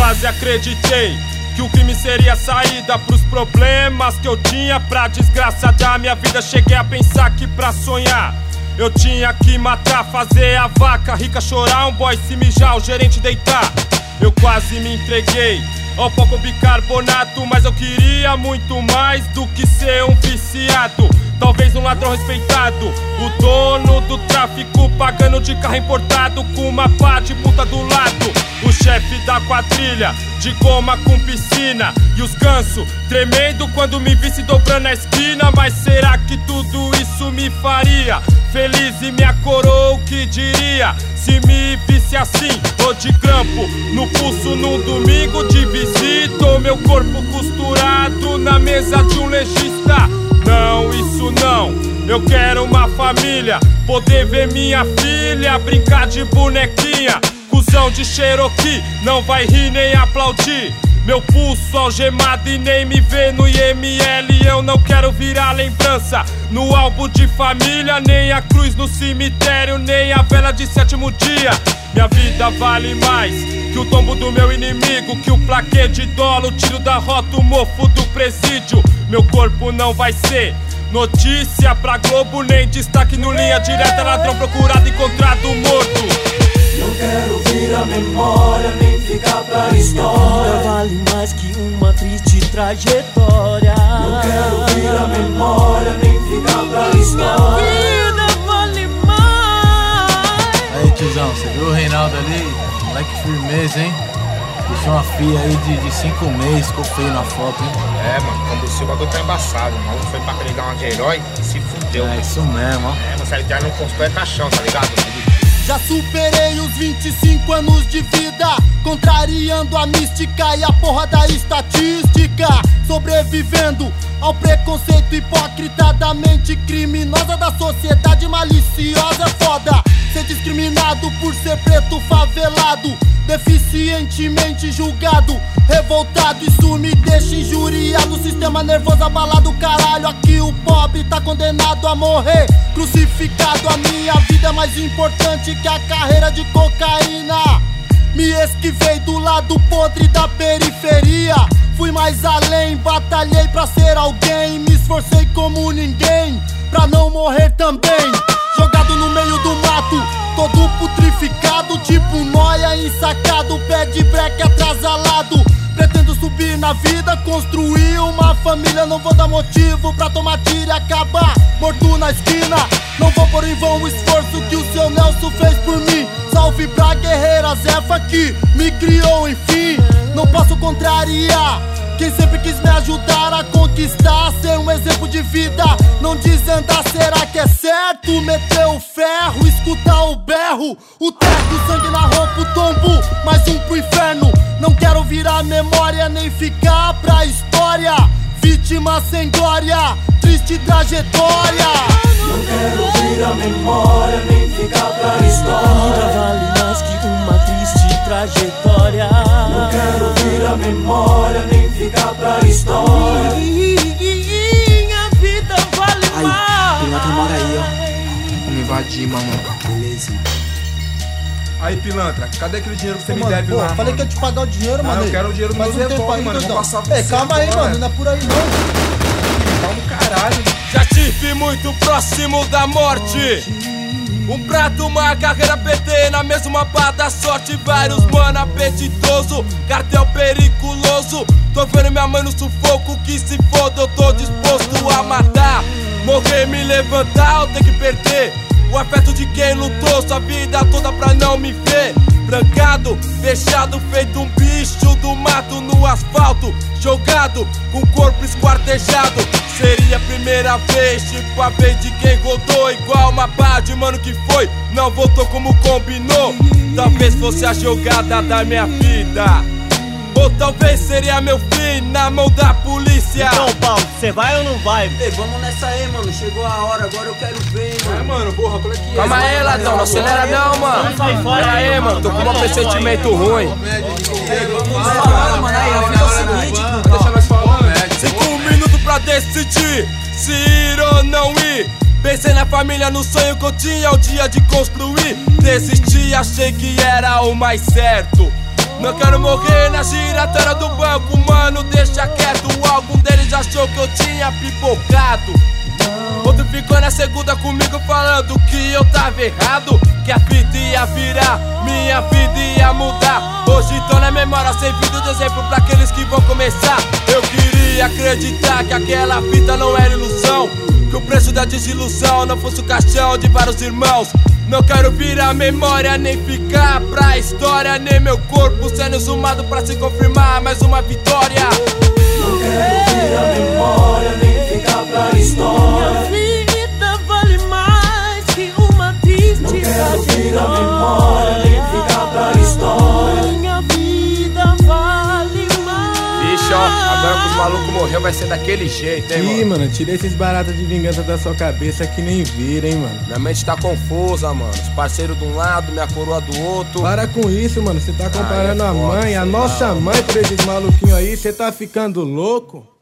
quase acreditei que o crime seria a saída pros problemas que eu tinha. Pra desgraça da minha vida, cheguei a pensar que pra sonhar eu tinha que matar, fazer a vaca rica chorar, um boy se mijar, o gerente deitar. Eu quase me entreguei ao pó com bicarbonato, mas eu queria muito mais do que ser um viciado. Talvez um ladrão respeitado, o dono do tráfico pagando de carro importado com uma pá de puta do lado. O chefe da quadrilha, de goma com piscina, e os gansos tremendo quando me visse dobrando a esquina. Mas será que tudo isso me faria feliz e minha coroa o que diria se me visse assim, ou de grampo no pulso num domingo de visita, ou meu corpo costurado na mesa de um legista? Não, isso não, eu quero uma família, poder ver minha filha brincar de bonequinha. Cusão de Cherokee, não vai rir nem aplaudir. Meu pulso algemado e nem me vê no IML. Eu não quero virar lembrança no álbum de família, nem a cruz no cemitério, nem a vela de sétimo dia. Minha vida vale mais que o tombo do meu inimigo, que o plaquê de dólar, o tiro da rota, o mofo do presídio. Meu corpo não vai ser notícia pra Globo, nem destaque no Linha Direta, ladrão procurado, encontrado morto. Não quero vir a memória, nem ficar pra história. Minha vida vale mais que uma triste trajetória. Não quero vir a memória, nem ficar pra história. Minha vida vale mais. Aí, tiozão, você viu o Reinaldo ali? Moleque firmeza, hein? Puxou uma filha aí de 5 meses, ficou feio na foto, hein? É, mano, quando o bagulho tá embaçado. O maluco foi pra pegar uma de herói e se fudeu. É isso mesmo, ó. É, você já não constrói caixão, tá ligado? Já superei os 25 anos de vida, contrariando a mística e a porra da estatística, sobrevivendo ao preconceito hipócrita da mente criminosa da sociedade maliciosa. É foda ser discriminado por ser preto favelado, deficientemente julgado, revoltado. Isso me deixa injuriado, sistema nervoso abalado. Caralho, aqui o pobre tá condenado a morrer crucificado. A minha vida é mais importante que a carreira de cocaína. Me esquivei do lado podre da periferia, fui mais além, batalhei pra ser alguém, me esforcei como ninguém pra não morrer também. Jogado no meio do mato, todo putrificado, tipo noia ensacado, pé de breque atrasalado. Pretendo subir na vida, construir uma família. Não vou dar motivo pra tomar tiro e acabar morto na esquina. Não vou pôr em vão o esforço que o seu Nelson fez por mim. Salve pra guerreira Zefa que me criou, enfim. Não posso contrariar quem sempre quis me ajudar a conquistar, ser um exemplo de vida, não desandar. Será que é certo meter o ferro, escutar o berro, o teto, sangue na roupa, o tombo, mais um pro inferno. Não quero virar memória, nem ficar pra história, vítima sem glória, triste trajetória. Não quero vir a memória, nem ficar pra história. Minha vida vale mais que uma triste trajetória. Não quero vir a memória, nem ficar pra história. Minha vida vale mais. Aí, pilantra mora aí, ó. Vamos invadir, mano. Beleza. Aí, pilantra, cadê aquele dinheiro que você me Mano, deve pô, lá, falei mano? que ia te pagar o dinheiro, mano. Eu quero o dinheiro do meu revólver, mano. Vou passar por você calma aí, agora. mano, não é por aí não. Calma, caralho. Já tive muito próximo da morte, um prato, uma carreira PT, na mesma pá da sorte. Vários mano apetitoso, cartel periculoso. Tô vendo minha mãe no sufoco, que se foda eu tô disposto a matar. Morrer, me levantar, eu tenho que perder o afeto de quem lutou sua vida toda pra não me ver. Trancado, fechado, feito um bicho do mato no asfalto, jogado, com o corpo esquartejado. Seria a primeira vez, tipo a vez de quem rodou igual uma pá de mano que foi, não voltou como combinou. Talvez fosse a jogada da minha vida, ou talvez seria meu fim na mão da polícia. Então, Paulo, você vai ou não vai? Ei, vamos nessa aí, mano. Chegou a hora, agora eu quero ver, mano. É, mano, porra, qual é que é? Calma aí, ladrão, não acelera não, mano. Pera aí, mano, tô com um pressentimento ruim. Vamos falar, mano. Aí, a vida é o seguinte, Deixa nós falar, né? 5 minutos pra decidir se ir ou não ir. Pensei na família, no sonho que eu tinha, o dia de construir. Desisti, achei que era o mais certo. Não quero morrer na giratória do banco, mano, deixa quieto. Algum deles achou que eu tinha pipocado. Outro ficou na segunda comigo falando que eu tava errado, que a vida ia virar, minha vida ia mudar. Hoje tô na memória, servindo de exemplo pra aqueles que vão começar. Eu queria acreditar que aquela fita não era ilusão, que o preço da desilusão não fosse o caixão de vários irmãos. Não quero virar memória, nem ficar pra história, nem meu corpo sendo exumado pra se confirmar mais uma vitória. Não quero virar memória, nem ficar pra história. Minha vida vale mais que uma triste Não quero virar memória, nem ficar pra história. Minha vida vale mais. Vixe, ó, agora que os malucos morreu vai ser daquele jeito, hein, mano? Ih, mano, tira esses baratos de vingança da sua cabeça que nem vira, hein, mano. Minha mente tá confusa, mano. Os parceiros de um lado, minha coroa do outro. Para com isso, mano, você tá comparando é a foda, mãe, a sei nossa lá, mãe pra esses maluquinhos aí, você tá ficando louco?